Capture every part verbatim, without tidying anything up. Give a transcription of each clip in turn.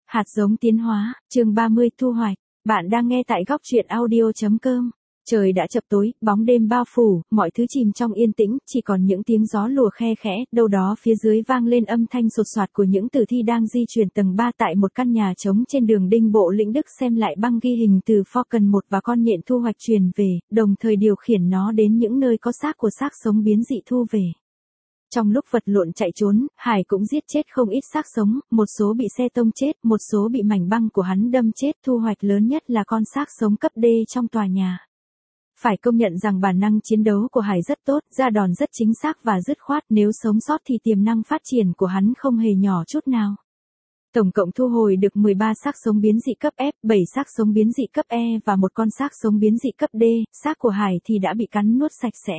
Hạt giống tiến hóa, chương ba mươi thu hoạch. Bạn đang nghe tại góc truyện audio.com. Trời đã chập tối, bóng đêm bao phủ, mọi thứ chìm trong yên tĩnh, chỉ còn những tiếng gió lùa khe khẽ, đâu đó phía dưới vang lên âm thanh sột soạt của những tử thi đang di chuyển tầng ba tại một căn nhà trống trên đường Đinh Bộ Lĩnh Đức. Xem lại băng ghi hình từ Falcon một và con nhện thu hoạch truyền về, đồng thời điều khiển nó đến những nơi có xác của xác sống biến dị thu về. Trong lúc vật lộn chạy trốn, Hải cũng giết chết không ít xác sống, một số bị xe tông chết, một số bị mảnh băng của hắn đâm chết. Thu hoạch lớn nhất là con xác sống cấp D trong tòa nhà. Phải công nhận rằng bản năng chiến đấu của Hải rất tốt, ra đòn rất chính xác và dứt khoát, nếu sống sót thì tiềm năng phát triển của hắn không hề nhỏ chút nào. Tổng cộng thu hồi được mười ba xác sống biến dị cấp F, bảy xác sống biến dị cấp E và một con xác sống biến dị cấp D. Xác của Hải thì đã bị cắn nuốt sạch sẽ.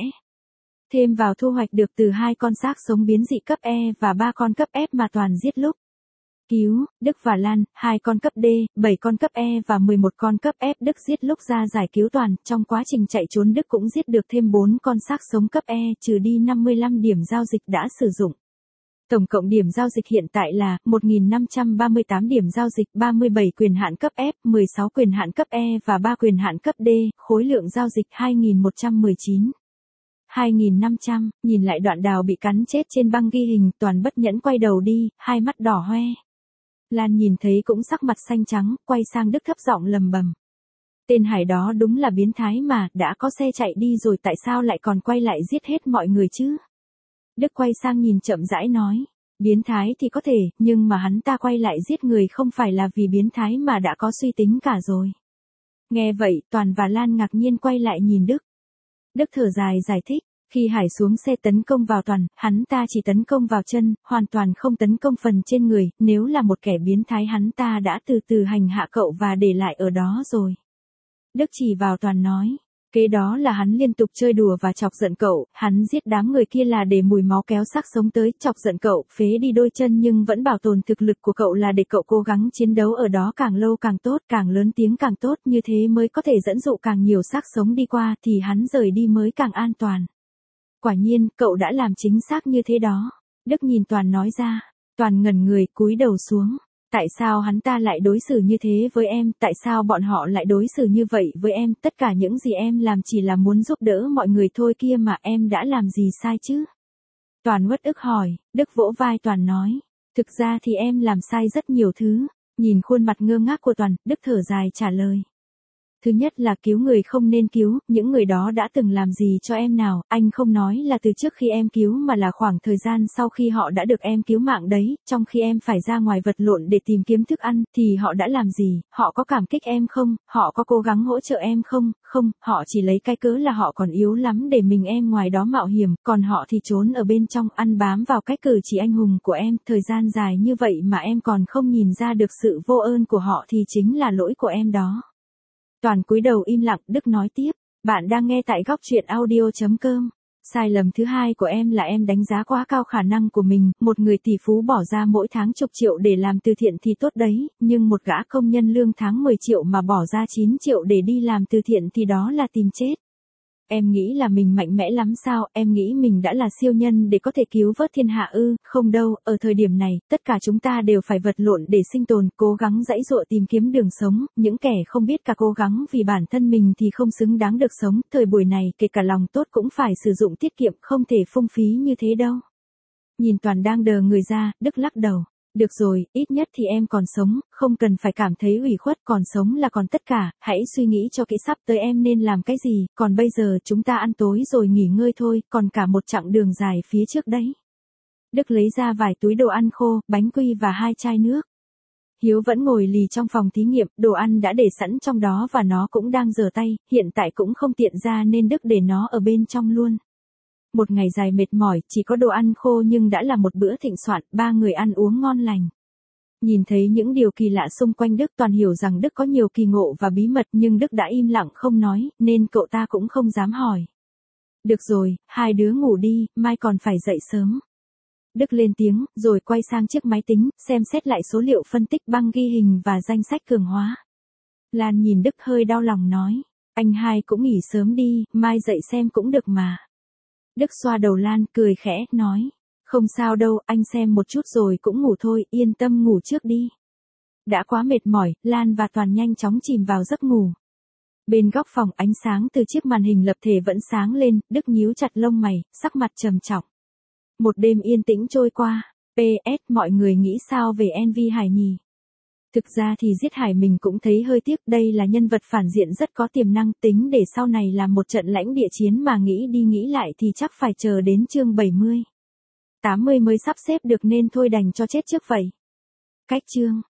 Thêm vào thu hoạch được từ hai con xác sống biến dị cấp E và ba con cấp F mà Toàn giết lúc cứu, Đức và Lan, hai con cấp D, bảy con cấp E và mười một con cấp F Đức giết lúc ra giải cứu Toàn. Trong quá trình chạy trốn Đức cũng giết được thêm bốn con xác sống cấp E, trừ đi năm mươi lăm điểm giao dịch đã sử dụng. Tổng cộng điểm giao dịch hiện tại là một nghìn năm trăm ba mươi tám điểm giao dịch, ba mươi bảy quyền hạn cấp F, mười sáu quyền hạn cấp E và ba quyền hạn cấp D, khối lượng giao dịch hai nghìn một trăm mười chín. hai nghìn năm trăm, nhìn lại đoạn Đào bị cắn chết trên băng ghi hình, Toàn bất nhẫn quay đầu đi, hai mắt đỏ hoe. Lan nhìn thấy cũng sắc mặt xanh trắng, quay sang Đức thấp giọng lầm bầm. Tên Hải đó đúng là biến thái mà, đã có xe chạy đi rồi tại sao lại còn quay lại giết hết mọi người chứ? Đức quay sang nhìn chậm rãi nói, biến thái thì có thể, nhưng mà hắn ta quay lại giết người không phải là vì biến thái mà đã có suy tính cả rồi. Nghe vậy, Toàn và Lan ngạc nhiên quay lại nhìn Đức. Đức thở dài giải thích, khi Hải xuống xe tấn công vào Toàn, hắn ta chỉ tấn công vào chân, hoàn toàn không tấn công phần trên người, nếu là một kẻ biến thái hắn ta đã từ từ hành hạ cậu và để lại ở đó rồi. Đức chỉ vào Toàn nói, kế đó là hắn liên tục chơi đùa và chọc giận cậu, hắn giết đám người kia là để mùi máu kéo xác sống tới, chọc giận cậu, phế đi đôi chân nhưng vẫn bảo tồn thực lực của cậu là để cậu cố gắng chiến đấu ở đó càng lâu càng tốt, càng lớn tiếng càng tốt, như thế mới có thể dẫn dụ càng nhiều xác sống đi qua thì hắn rời đi mới càng an toàn. Quả nhiên, cậu đã làm chính xác như thế đó. Đức nhìn Toàn nói ra. Toàn ngẩn người, cúi đầu xuống. Tại sao hắn ta lại đối xử như thế với em, tại sao bọn họ lại đối xử như vậy với em, tất cả những gì em làm chỉ là muốn giúp đỡ mọi người thôi kia mà, em đã làm gì sai chứ? Toàn uất ức hỏi, Đức vỗ vai Toàn nói, thực ra thì em làm sai rất nhiều thứ. Nhìn khuôn mặt ngơ ngác của Toàn, Đức thở dài trả lời. Thứ nhất là cứu người không nên cứu, những người đó đã từng làm gì cho em nào, anh không nói là từ trước khi em cứu mà là khoảng thời gian sau khi họ đã được em cứu mạng đấy, trong khi em phải ra ngoài vật lộn để tìm kiếm thức ăn, thì họ đã làm gì, họ có cảm kích em không, họ có cố gắng hỗ trợ em không, không, họ chỉ lấy cái cớ là họ còn yếu lắm để mình em ngoài đó mạo hiểm, còn họ thì trốn ở bên trong ăn bám vào cái cử chỉ anh hùng của em, thời gian dài như vậy mà em còn không nhìn ra được sự vô ơn của họ thì chính là lỗi của em đó. Toàn cúi đầu im lặng, Đức nói tiếp, bạn đang nghe tại góc truyện audio.com. Sai lầm thứ hai của em là em đánh giá quá cao khả năng của mình, một người tỷ phú bỏ ra mỗi tháng chục triệu để làm từ thiện thì tốt đấy, nhưng một gã công nhân lương tháng mười triệu mà bỏ ra chín triệu để đi làm từ thiện thì đó là tìm chết. Em nghĩ là mình mạnh mẽ lắm sao, em nghĩ mình đã là siêu nhân để có thể cứu vớt thiên hạ ư, không đâu, ở thời điểm này, tất cả chúng ta đều phải vật lộn để sinh tồn, cố gắng giãy giụa tìm kiếm đường sống, những kẻ không biết cả cố gắng vì bản thân mình thì không xứng đáng được sống, thời buổi này kể cả lòng tốt cũng phải sử dụng tiết kiệm, không thể phung phí như thế đâu. Nhìn Toàn đang đờ người ra, Đức lắc đầu. Được rồi, ít nhất thì em còn sống, không cần phải cảm thấy ủy khuất, còn sống là còn tất cả, hãy suy nghĩ cho kỹ sắp tới em nên làm cái gì, còn bây giờ chúng ta ăn tối rồi nghỉ ngơi thôi, còn cả một chặng đường dài phía trước đấy. Đức lấy ra vài túi đồ ăn khô, bánh quy và hai chai nước. Hiếu vẫn ngồi lì trong phòng thí nghiệm, đồ ăn đã để sẵn trong đó và nó cũng đang rửa tay, hiện tại cũng không tiện ra nên Đức để nó ở bên trong luôn. Một ngày dài mệt mỏi, chỉ có đồ ăn khô nhưng đã là một bữa thịnh soạn, ba người ăn uống ngon lành. Nhìn thấy những điều kỳ lạ xung quanh Đức, Toàn hiểu rằng Đức có nhiều kỳ ngộ và bí mật nhưng Đức đã im lặng không nói, nên cậu ta cũng không dám hỏi. Được rồi, hai đứa ngủ đi, mai còn phải dậy sớm. Đức lên tiếng, rồi quay sang chiếc máy tính, xem xét lại số liệu phân tích băng ghi hình và danh sách cường hóa. Lan nhìn Đức hơi đau lòng nói, anh hai cũng nghỉ sớm đi, mai dậy xem cũng được mà. Đức xoa đầu Lan, cười khẽ, nói, không sao đâu, anh xem một chút rồi cũng ngủ thôi, yên tâm ngủ trước đi. Đã quá mệt mỏi, Lan và Toàn nhanh chóng chìm vào giấc ngủ. Bên góc phòng ánh sáng từ chiếc màn hình lập thể vẫn sáng lên, Đức nhíu chặt lông mày, sắc mặt trầm trọng. Một đêm yên tĩnh trôi qua. pê ét mọi người nghĩ sao về en vê Hải nhỉ? Thực ra thì giết Hải mình cũng thấy hơi tiếc, đây là nhân vật phản diện rất có tiềm năng, tính để sau này làm một trận lãnh địa chiến mà nghĩ đi nghĩ lại thì chắc phải chờ đến chương bảy mươi, tám mươi mới sắp xếp được nên thôi đành cho chết trước vậy. Cách chương